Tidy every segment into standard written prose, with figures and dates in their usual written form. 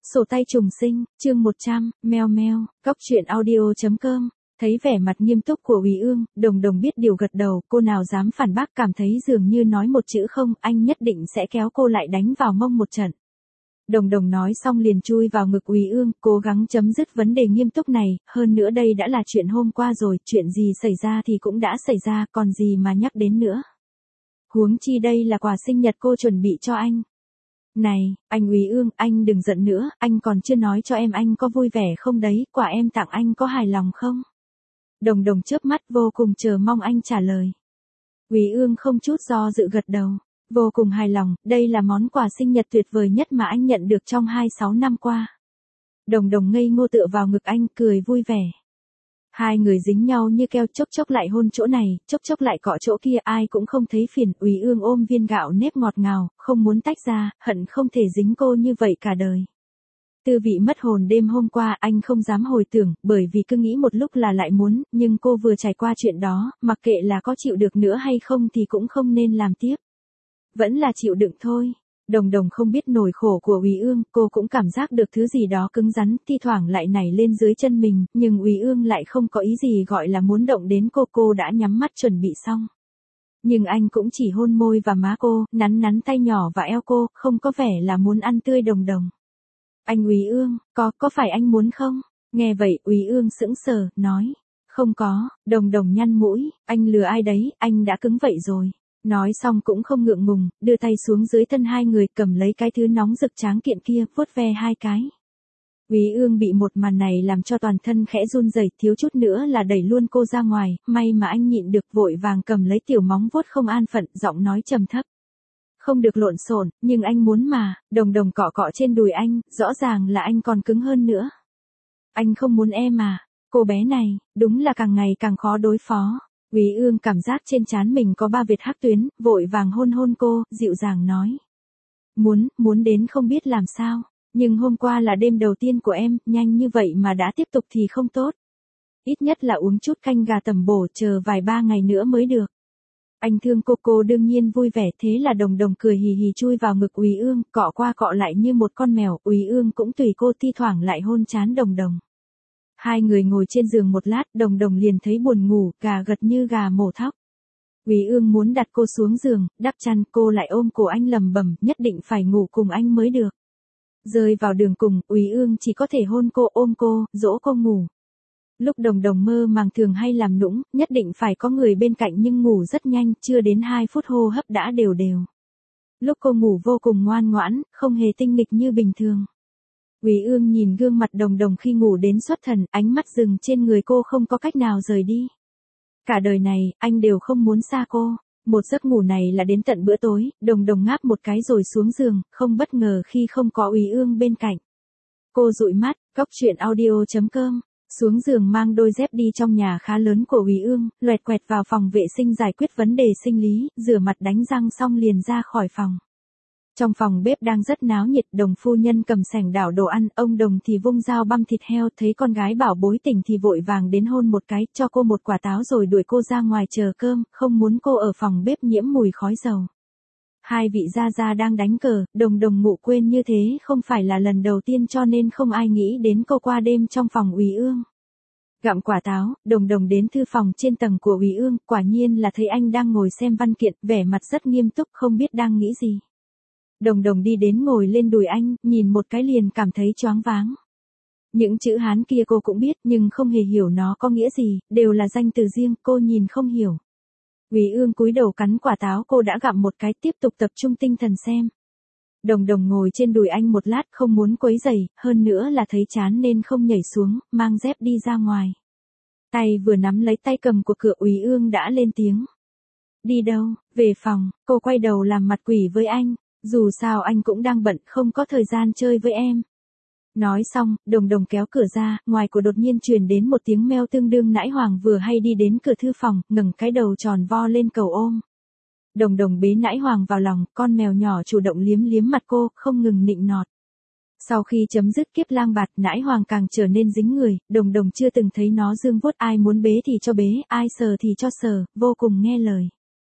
Sổ tay trùng sinh, chương 100, meo meo, cóc truyện audio.com. Thấy vẻ mặt nghiêm túc của Úy Ương, Đồng Đồng biết điều gật đầu, cô nào dám phản bác, cảm thấy dường như nói một chữ không, anh nhất định sẽ kéo cô lại đánh vào mông một trận. Đồng Đồng nói xong liền chui vào ngực Úy Ương, cố gắng chấm dứt vấn đề nghiêm túc này, hơn nữa đây đã là chuyện hôm qua rồi, chuyện gì xảy ra thì cũng đã xảy ra, còn gì mà nhắc đến nữa. Huống chi đây là quà sinh nhật cô chuẩn bị cho anh. Này, anh Úy Ương, anh đừng giận nữa, anh còn chưa nói cho em anh có vui vẻ không đấy, quà em tặng anh có hài lòng không? Đồng Đồng chớp mắt vô cùng chờ mong anh trả lời. Úy Ương không chút do dự gật đầu, vô cùng hài lòng, đây là món quà sinh nhật tuyệt vời nhất mà anh nhận được trong 26 năm qua. Đồng Đồng ngây ngô tựa vào ngực anh, cười vui vẻ. Hai người dính nhau như keo, chốc chốc lại hôn chỗ này, chốc chốc lại cọ chỗ kia, ai cũng không thấy phiền. Úy Ương ôm viên gạo nếp ngọt ngào, không muốn tách ra, hận không thể dính cô như vậy cả đời. Tư vị mất hồn đêm hôm qua anh không dám hồi tưởng, bởi vì cứ nghĩ một lúc là lại muốn, nhưng cô vừa trải qua chuyện đó, mặc kệ là có chịu được nữa hay không thì cũng không nên làm tiếp. Vẫn là chịu đựng thôi. Đồng Đồng không biết nỗi khổ của Úy Ương, cô cũng cảm giác được thứ gì đó cứng rắn, thi thoảng lại nảy lên dưới chân mình, nhưng Úy Ương lại không có ý gì gọi là muốn động đến cô đã nhắm mắt chuẩn bị xong. Nhưng anh cũng chỉ hôn môi và má cô, nắn nắn tay nhỏ và eo cô, không có vẻ là muốn ăn tươi Đồng Đồng. Anh Úy Ương, có phải anh muốn không? Nghe vậy Úy Ương sững sờ, nói, không có. Đồng Đồng nhăn mũi, anh lừa ai đấy, anh đã cứng vậy rồi. Nói xong cũng không ngượng ngùng, đưa tay xuống dưới thân hai người, cầm lấy cái thứ nóng rực tráng kiện kia, vuốt ve hai cái. Úy Ương bị một màn này làm cho toàn thân khẽ run rẩy, thiếu chút nữa là đẩy luôn cô ra ngoài, may mà anh nhịn được, vội vàng cầm lấy tiểu móng vuốt không an phận, giọng nói trầm thấp. Không được lộn xộn, nhưng anh muốn mà. Đồng Đồng cọ cọ trên đùi anh, rõ ràng là anh còn cứng hơn nữa. Anh không muốn em mà. Cô bé này, đúng là càng ngày càng khó đối phó. Úy Ương cảm giác trên trán mình có 3 vệt hắc tuyến, vội vàng hôn hôn cô, dịu dàng nói. Muốn đến không biết làm sao, nhưng hôm qua là đêm đầu tiên của em, nhanh như vậy mà đã tiếp tục thì không tốt. Ít nhất là uống chút canh gà tẩm bổ, chờ vài 3 ngày nữa mới được. Anh thương cô đương nhiên vui vẻ, thế là Đồng Đồng cười hì hì chui vào ngực Úy Ương, cọ qua cọ lại như một con mèo, Úy Ương cũng tùy cô, thi thoảng lại hôn trán Đồng Đồng. Hai người ngồi trên giường một lát, Đồng Đồng liền thấy buồn ngủ, gà gật như gà mổ thóc. Úy Ương muốn đặt cô xuống giường, đắp chăn, cô lại ôm cổ anh lầm bầm, nhất định phải ngủ cùng anh mới được. Rơi vào đường cùng, Úy Ương chỉ có thể hôn cô, ôm cô, dỗ cô ngủ. Lúc Đồng Đồng mơ màng thường hay làm nũng, nhất định phải có người bên cạnh nhưng ngủ rất nhanh, chưa đến 2 phút hô hấp đã đều đều. Lúc cô ngủ vô cùng ngoan ngoãn, không hề tinh nghịch như bình thường. Úy Ương nhìn gương mặt Đồng Đồng khi ngủ đến xuất thần, ánh mắt dừng trên người cô không có cách nào rời đi. Cả đời này, anh đều không muốn xa cô. Một giấc ngủ này là đến tận bữa tối, Đồng Đồng ngáp một cái rồi xuống giường, không bất ngờ khi không có Úy Ương bên cạnh. Cô dụi mắt, cóc truyện audio.com. Xuống giường mang đôi dép đi trong nhà khá lớn của Úy Ương, loẹt quẹt vào phòng vệ sinh giải quyết vấn đề sinh lý, rửa mặt đánh răng xong liền ra khỏi phòng. Trong phòng bếp đang rất náo nhiệt, Đồng phu nhân cầm sành đảo đồ ăn, ông Đồng thì vung dao băm thịt heo, thấy con gái bảo bối tỉnh thì vội vàng đến hôn một cái, cho cô một quả táo rồi đuổi cô ra ngoài chờ cơm, không muốn cô ở phòng bếp nhiễm mùi khói dầu. Hai vị gia gia đang đánh cờ, Đồng Đồng ngủ quên như thế không phải là lần đầu tiên cho nên không ai nghĩ đến cô qua đêm trong phòng Úy Ương. Gặm quả táo, Đồng Đồng đến thư phòng trên tầng của Úy Ương, quả nhiên là thấy anh đang ngồi xem văn kiện, vẻ mặt rất nghiêm túc, không biết đang nghĩ gì. Đồng Đồng đi đến ngồi lên đùi anh, nhìn một cái liền cảm thấy choáng váng. Những chữ Hán kia cô cũng biết nhưng không hề hiểu nó có nghĩa gì, đều là danh từ riêng, cô nhìn không hiểu. Úy Ương cúi đầu cắn quả táo cô đã gặm một cái, tiếp tục tập trung tinh thần xem. Đồng Đồng ngồi trên đùi anh một lát không muốn quấy rầy, hơn nữa là thấy chán nên không nhảy xuống, mang dép đi ra ngoài. Tay vừa nắm lấy tay cầm của cửa, Úy Ương đã lên tiếng. Đi đâu? Về phòng. Cô quay đầu làm mặt quỷ với anh, dù sao anh cũng đang bận, không có thời gian chơi với em. Nói xong, Đồng Đồng kéo cửa ra, ngoài của đột nhiên truyền đến một tiếng meo tương đương Nãi Hoàng vừa hay đi đến cửa thư phòng, ngẩng cái đầu tròn vo lên cầu ôm. Đồng Đồng bế Nãi Hoàng vào lòng, con mèo nhỏ chủ động liếm liếm mặt cô, không ngừng nịnh nọt. Sau khi chấm dứt kiếp lang bạt, Nãi Hoàng càng trở nên dính người, Đồng Đồng chưa từng thấy nó dương vuốt, ai muốn bế thì cho bế, ai sờ thì cho sờ, vô cùng nghe lời.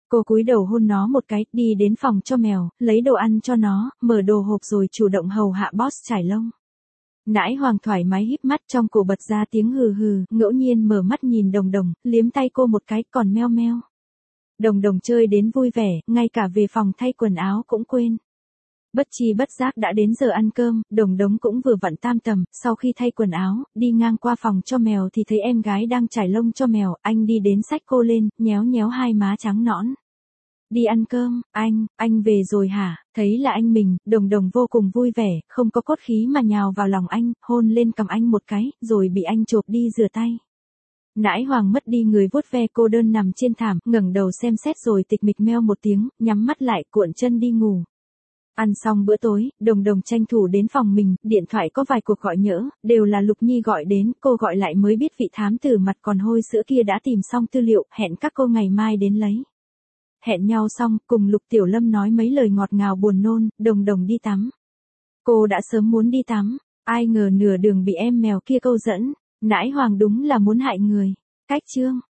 Cô cúi đầu hôn nó một cái, đi đến phòng cho mèo, lấy đồ ăn cho nó, mở đồ hộp rồi chủ động hầu hạ boss trải lông. Nãi Hoàng thoải mái híp mắt, trong cổ bật ra tiếng hừ hừ, ngẫu nhiên mở mắt nhìn Đồng Đồng, liếm tay cô một cái, còn meo meo. Đồng Đồng chơi đến vui vẻ, ngay cả về phòng thay quần áo cũng quên. Bất chi bất giác đã đến giờ ăn cơm, Đồng Đống cũng vừa vặn tam tầm, sau khi thay quần áo, đi ngang qua phòng cho mèo thì thấy em gái đang trải lông cho mèo, anh đi đến xách cô lên, nhéo nhéo hai má trắng nõn. Đi ăn cơm, anh về rồi hả? Thấy là anh mình, Đồng Đồng vô cùng vui vẻ, không có cốt khí mà nhào vào lòng anh, hôn lên cằm anh một cái, rồi bị anh chộp đi rửa tay. Nãi Hoàng mất đi người vuốt ve cô đơn nằm trên thảm, ngẩng đầu xem xét rồi tịch mịch meo một tiếng, nhắm mắt lại, cuộn chân đi ngủ. Ăn xong bữa tối, Đồng Đồng tranh thủ đến phòng mình, điện thoại có vài cuộc gọi nhỡ, đều là Lục Nhi gọi đến, cô gọi lại mới biết vị thám tử mặt còn hôi sữa kia đã tìm xong tư liệu, hẹn các cô ngày mai đến lấy. Hẹn nhau xong, cùng Lục Tiểu Lâm nói mấy lời ngọt ngào buồn nôn, Đồng Đồng đi tắm. Cô đã sớm muốn đi tắm, ai ngờ nửa đường bị em mèo kia câu dẫn, Nãi Hoàng đúng là muốn hại người. Cách chương